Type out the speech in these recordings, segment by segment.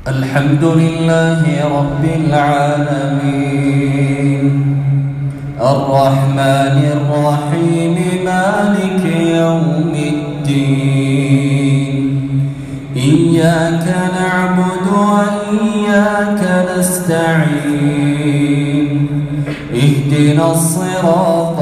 الحمد لله رب العالمين الرحمن الرحيم مالك يوم الدين إياك نعبد وإياك نستعين اهدنا الصراط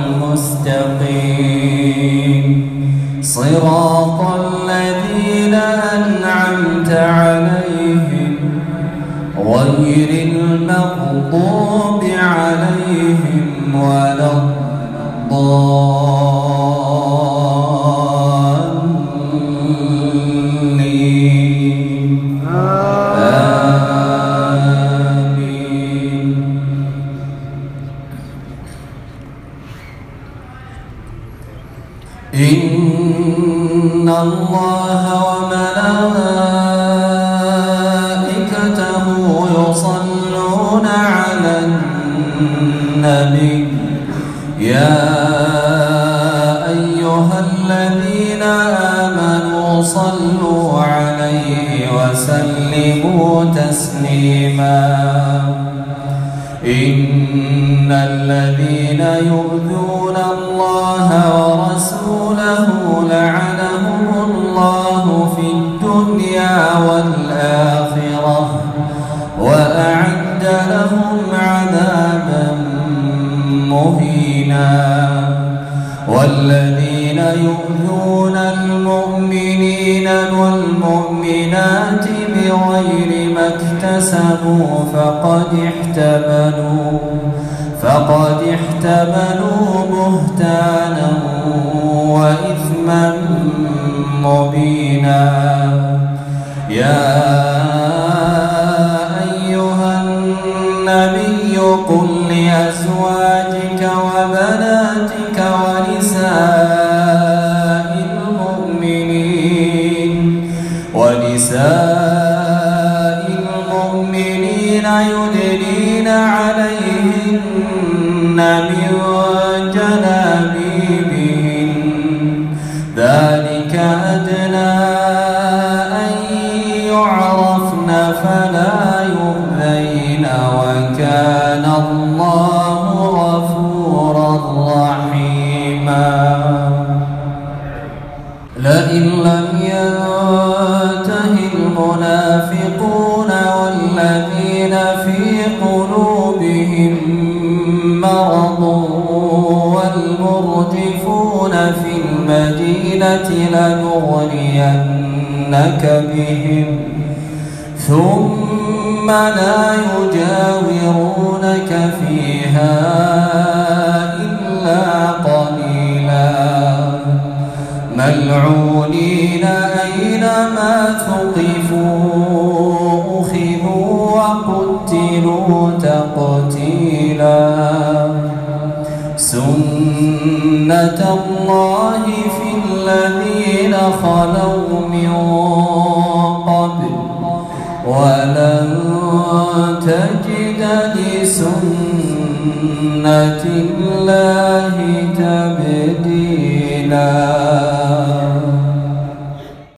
المستقيم صراط الذين أنعمت عليهم غير المغضوب عليهم ولا الضالين آمين. إن الله وملائكته يصلون على النبي يا أيها الذين آمنوا صلوا عليه وسلموا تسليما. إن الذين يؤذون الله ورسوله لعنهم الله في الدنيا والآخرة وأعد لهم عذابا مهينا. والذين يؤذون المؤمنين والمؤمنات بغير ما اكتسبوا فقد احتملوا بهتانا وإثما مبينا. يا أيها النبي قل لأزواجك وبناتك ونساء المؤمنين يدنين عليهن من جلابيبهن ذلك أدنى أن يعرفن فلا يؤذين وكان الله غفورا رحيما. لئن لم ينته المنافقون والذين في قلوبهم مرض والمرجفون في المدينة لنغرينك بهم ثم لا يجاورونك فيها إلا قليلا ملعونين أينما ثقفوا أخذوا وقتلوا تقتيلا. سنة الله في الذين خلوا من قبل ولن تجد لسنة الله تبديلا.